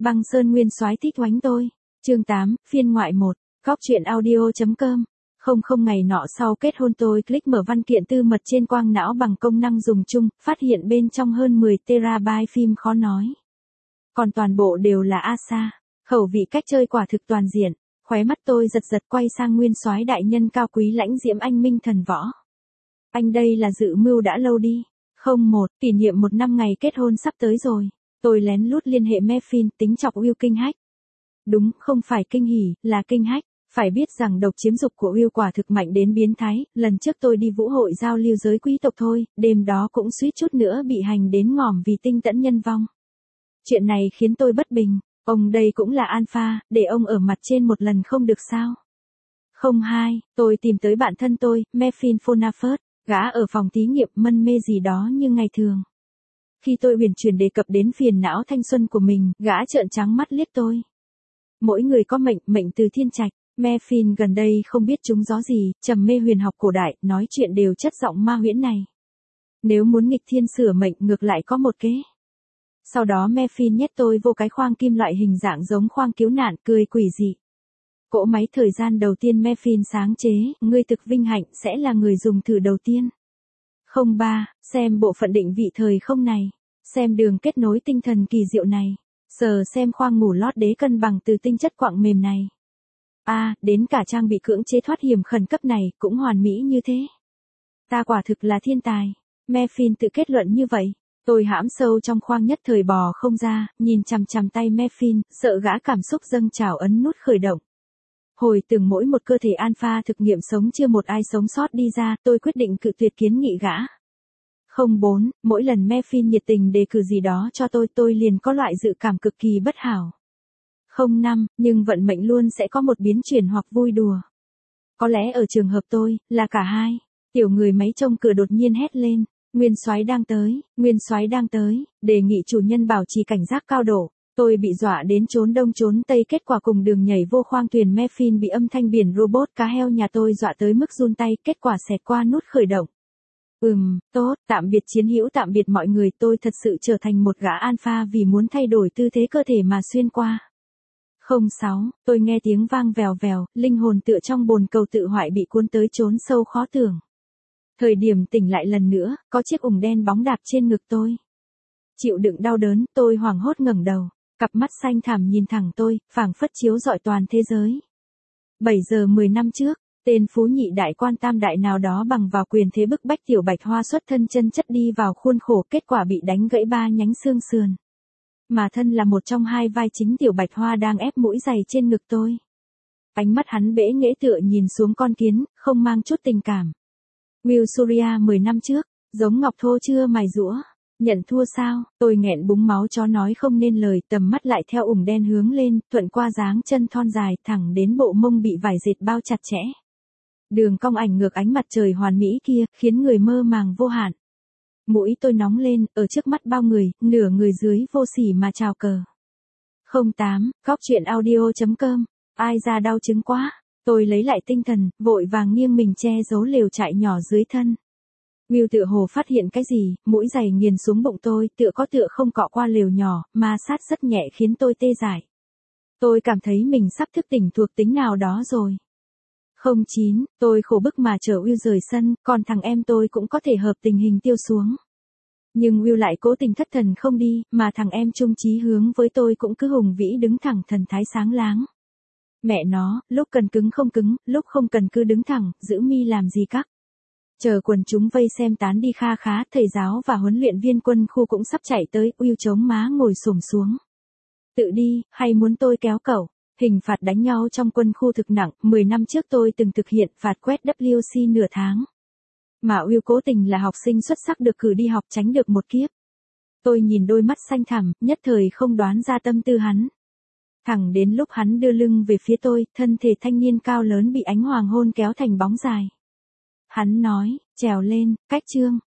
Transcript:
Băng Sơn Nguyên Soái thích oánh tôi. Chương 8, phiên ngoại 1. Góc truyện audio.com. Không ngày nọ sau kết hôn tôi click mở văn kiện tư mật trên quang não bằng công năng dùng chung, phát hiện bên trong hơn 10 terabyte phim khó nói. Còn toàn bộ đều là ASA. Khẩu vị cách chơi quả thực toàn diện. Khóe mắt tôi giật quay sang Nguyên Soái đại nhân cao quý lãnh diễm anh minh thần võ. Anh đây là dự mưu đã lâu đi. 01, kỷ niệm 1 năm ngày kết hôn sắp tới rồi. Tôi lén lút liên hệ Mefin, tính chọc Will kinh hách. Đúng, không phải kinh hỉ, là kinh hách. Phải biết rằng độc chiếm dục của Will quả thực mạnh đến biến thái, lần trước tôi đi vũ hội giao lưu giới quý tộc thôi, đêm đó cũng suýt chút nữa bị hành đến ngòm vì tinh tẫn nhân vong. Chuyện này khiến tôi bất bình, ông đây cũng là alpha, để ông ở mặt trên một lần không được sao. 02, tôi tìm tới bạn thân tôi, Mefin Fonafert, gã ở phòng thí nghiệm mân mê gì đó như ngày thường. Khi tôi uyển chuyển đề cập đến phiền não thanh xuân của mình, gã trợn trắng mắt liếc tôi. Mỗi người có mệnh từ thiên trạch. Mefin gần đây không biết trúng gió gì, trầm mê huyền học cổ đại, nói chuyện đều chất giọng ma huyễn này. Nếu muốn nghịch thiên sửa mệnh ngược lại có một kế. Sau đó Mefin nhét tôi vô cái khoang kim loại hình dạng giống khoang cứu nạn, cười quỷ dị. Cỗ máy thời gian đầu tiên Mefin sáng chế, ngươi thực vinh hạnh sẽ là người dùng thử đầu tiên. 03, xem bộ phận định vị thời không này, xem đường kết nối tinh thần kỳ diệu này, sờ xem khoang ngủ lót đế cân bằng từ tinh chất quặng mềm này. Đến cả trang bị cưỡng chế thoát hiểm khẩn cấp này cũng hoàn mỹ như thế. Ta quả thực là thiên tài. Mefin tự kết luận như vậy. Tôi hãm sâu trong khoang nhất thời bò không ra, nhìn chằm chằm tay Mefin, sợ gã cảm xúc dâng trào ấn nút khởi động. Hồi tưởng mỗi một cơ thể alpha thực nghiệm sống chưa một ai sống sót đi ra, tôi quyết định cự tuyệt kiến nghị gã. 04, mỗi lần Mefin nhiệt tình đề cử gì đó cho tôi liền có loại dự cảm cực kỳ bất hảo. 05, nhưng vận mệnh luôn sẽ có một biến chuyển hoặc vui đùa. Có lẽ ở trường hợp tôi, là cả hai. Tiểu người máy trông cửa đột nhiên hét lên, Nguyên Soái đang tới, đề nghị chủ nhân bảo trì cảnh giác cao độ. Tôi bị dọa đến trốn đông trốn tây, kết quả cùng đường nhảy vô khoang thuyền Mefin bị âm thanh biển robot cá heo nhà tôi dọa tới mức run tay, kết quả xẹt qua nút khởi động. Tốt, tạm biệt chiến hữu, tạm biệt mọi người, tôi thật sự trở thành một gã alpha vì muốn thay đổi tư thế cơ thể mà xuyên qua. 06, tôi nghe tiếng vang vèo vèo, linh hồn tựa trong bồn cầu tự hoại bị cuốn tới chốn sâu khó tưởng. Thời điểm tỉnh lại lần nữa, có chiếc ủng đen bóng đạp trên ngực tôi. Chịu đựng đau đớn, tôi hoảng hốt ngẩng đầu, cặp mắt xanh thẳm nhìn thẳng tôi, phảng phất chiếu rọi toàn thế giới. 7 giờ 10 năm trước, tên phú nhị đại quan tam đại nào đó bằng vào quyền thế bức bách tiểu Bạch Hoa xuất thân chân chất đi vào khuôn khổ, kết quả bị đánh gãy 3 nhánh xương sườn. Mà thân là một trong hai vai chính tiểu Bạch Hoa đang ép mũi giày trên ngực tôi. Ánh mắt hắn bẽ nghễ tựa nhìn xuống con kiến, không mang chút tình cảm. Will Surya 10 năm trước, giống ngọc thô chưa mài rũa. Nhận thua sao? Tôi nghẹn búng máu chó nói không nên lời, tầm mắt lại theo ủng đen hướng lên, thuận qua dáng chân thon dài thẳng đến bộ mông bị vải dệt bao chặt chẽ. Đường cong ảnh ngược ánh mặt trời hoàn mỹ kia, khiến người mơ màng vô hạn. Mũi tôi nóng lên, ở trước mắt bao người, nửa người dưới vô sỉ mà chào cờ. 08, góc truyện audio.com, ai ra đau chứng quá. Tôi lấy lại tinh thần, vội vàng nghiêng mình che giấu lều trại nhỏ dưới thân. Will tựa hồ phát hiện cái gì, mũi giày nghiền xuống bụng tôi, tựa có tựa không cọ qua lều nhỏ, ma sát rất nhẹ khiến tôi tê dại. Tôi cảm thấy mình sắp thức tỉnh thuộc tính nào đó rồi. 09, tôi khổ bức mà chở Will rời sân, còn thằng em tôi cũng có thể hợp tình hình tiêu xuống. Nhưng Will lại cố tình thất thần không đi, mà thằng em chung chí hướng với tôi cũng cứ hùng vĩ đứng thẳng thần thái sáng láng. Mẹ nó, lúc cần cứng không cứng, lúc không cần cứ đứng thẳng, giữ mi làm gì các. Chờ quần chúng vây xem tán đi kha khá, thầy giáo và huấn luyện viên quân khu cũng sắp chạy tới, Will chống má ngồi xổm xuống. Tự đi, hay muốn tôi kéo cậu? Hình phạt đánh nhau trong quân khu thực nặng, 10 năm trước tôi từng thực hiện phạt quét WC nửa tháng. Mà Will cố tình là học sinh xuất sắc được cử đi học tránh được một kiếp. Tôi nhìn đôi mắt xanh thẳm, nhất thời không đoán ra tâm tư hắn. Thẳng đến lúc hắn đưa lưng về phía tôi, thân thể thanh niên cao lớn bị ánh hoàng hôn kéo thành bóng dài. Hắn nói, trèo lên, cách chương.